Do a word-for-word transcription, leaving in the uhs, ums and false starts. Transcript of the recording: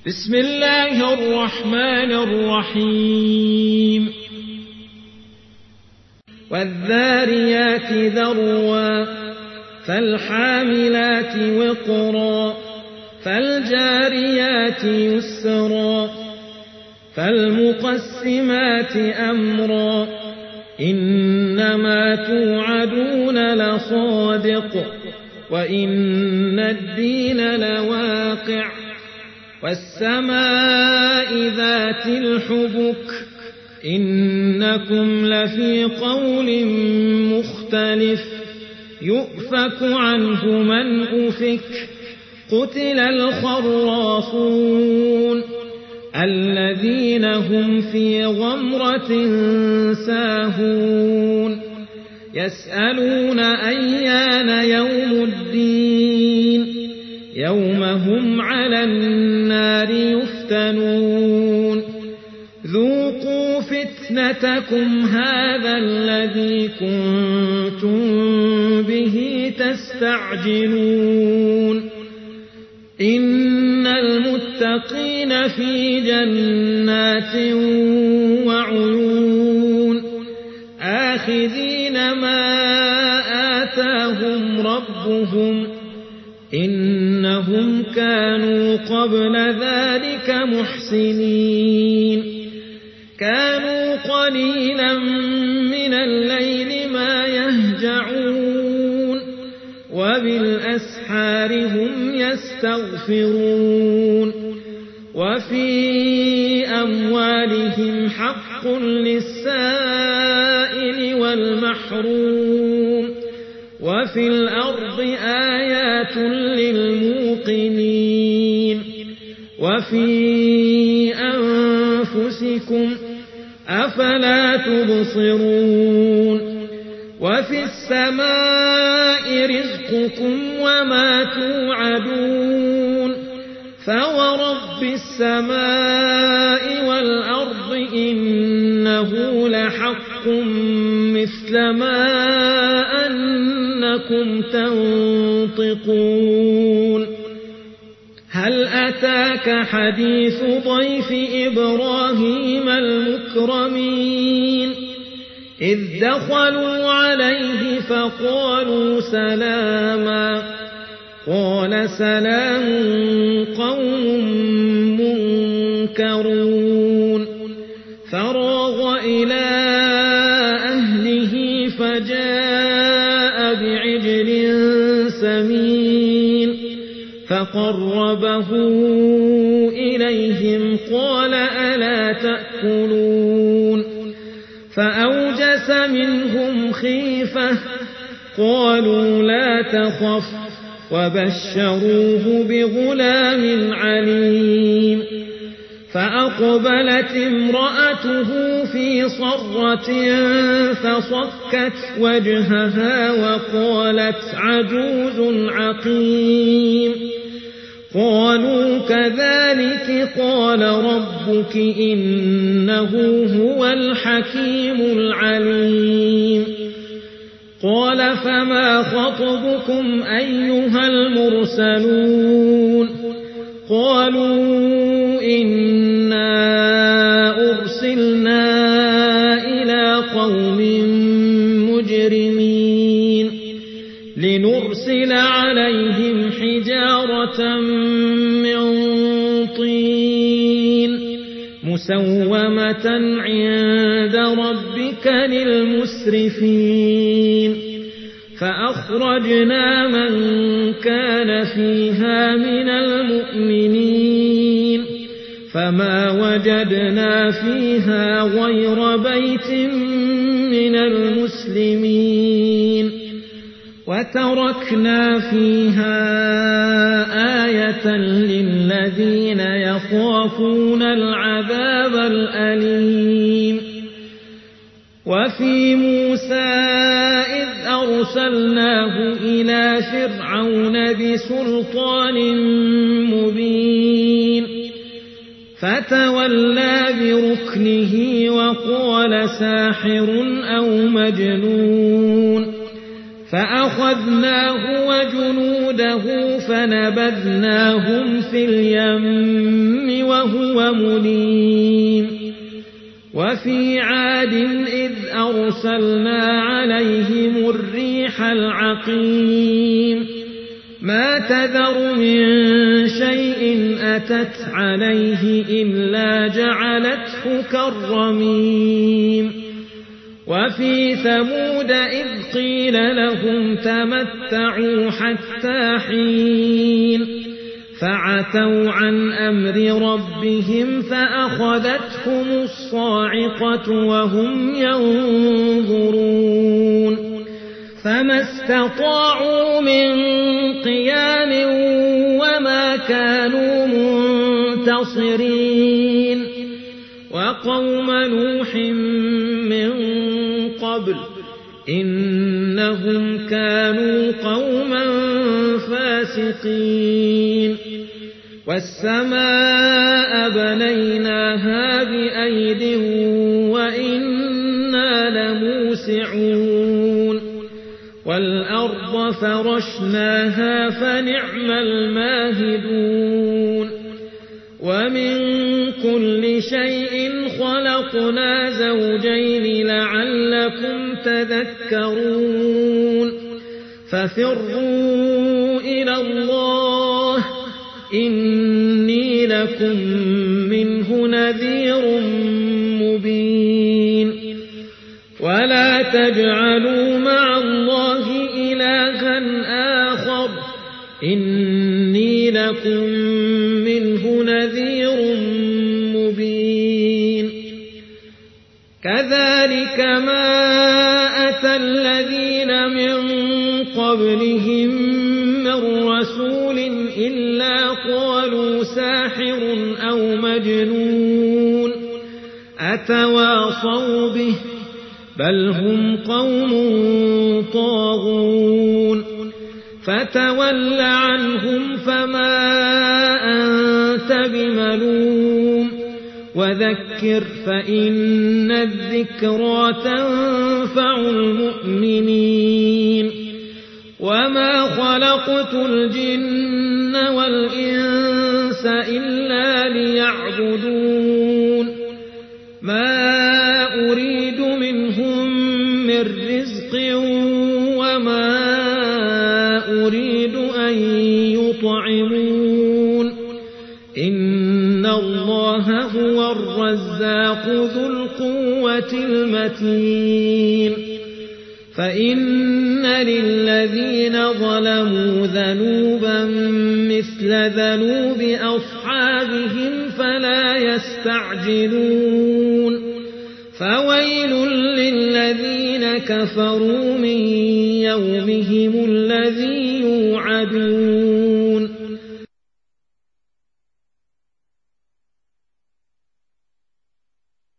بسم الله الرحمن الرحيم والذاريات ذروا فالحاملات وقرا فالجاريات يسرا فالمقسمات أمرا إنما توعدون لصادق وإن الدين لواقع والسماء ذات الحبك إنكم لفي قول مختلف يؤفك عنه من أفك قتل الخراصون الذين هم في غمرة ساهون يسألون أيان يوم الدين يوم هم على النار يفتنون ذوقوا فتنتكم هذا الذي كنتم به تستعجلون إن المتقين في جنات وعيون آخذين ما آتاهم ربهم إنهم كانوا قبل ذلك محسنين كانوا قليلا من الليل ما يهجعون وبالأسحار هم يستغفرون وفي أموالهم حق للسائل والمحروم وفي الأرض آيات للموقنين وفي أنفسكم أفلا تبصرون وفي السماء رزقكم وما توعدون فورب السماء والأرض إنه لحق مثل ما أنكم تنطقون هل أتاك حديث ضيف إبراهيم المكرمين إذ دخلوا عليه فقالوا سلاما قال سلام قوم منكرون فراغ إلى أهله فجاء بعجل سمين فقربه إليهم قال ألا تأكلون فأوجس منهم خيفة قالوا لا تخف وبشروه بغلام عليم فأقبلت امرأته في صرة فصكت وجهها وقالت عجوز عقيم قالوا كذلك قال ربك إنه هو الحكيم العليم قال فما خطبكم أيها المرسلون قالوا إنا أرسلنا إلى قوم مجرمين لنرسل عليهم حجارة من طين مسومة عند ربك للمسرفين فأخرجنا من كان فيها من المؤمنين فما وجدنا فيها غير بيت من المسلمين وتركنا فيها آية للذين يخافون العذاب الأليم وفي موسى إذ أرسلناه إلى فرعون بسلطان مبين فتولى بركنه وقال ساحر أو مجنون فأخذناه وجنوده فنبذناهم في اليم وهو مليم وفي عاد إذ أرسلنا عليهم الريح العقيم ما تذر من شيء أتت عليه إلا جعلته كالرميم وفي ثمود إذ قيل لهم تمتعوا حتى حين فعتوا عن أمر ربهم فأخذتهم الصاعقة وهم ينظرون فما استطاعوا من قيام وما كانوا منتصرين وقوم نوح من قبل إنهم كانوا قوما فاسقين والسماء بنيناها بأيد وإنا لموسعون والأرض فرشناها فنعم الماهدون ومن كل شيء خلقنا زوجين لعلكم تذكرون ففروا إلى الله إني لكم منه نذير مبين ولا تجعلوا مع الله إلها آخر إني لكم منه نذير مبين كذلك ما أتى الذين من قبلهم من رسول إلا قالوا ساحر أو مجنون أتواصوا به بل هم قوم طاغون فتول عنهم فما أنت بملوم وذكر فإن الذكرى تنفع المؤمنين وما خلقت الجن والإنس إلا ليعبدون ما أريد منهم من رزق وما أريد أن يطعمون إن الله هو الرزاق ذو القوة المتين فإن للذين ظلموا ذنوبا مثل ذنوب أصحابهم فلا يستعجلون فويل للذين كفروا من يومهم الذي يوعدون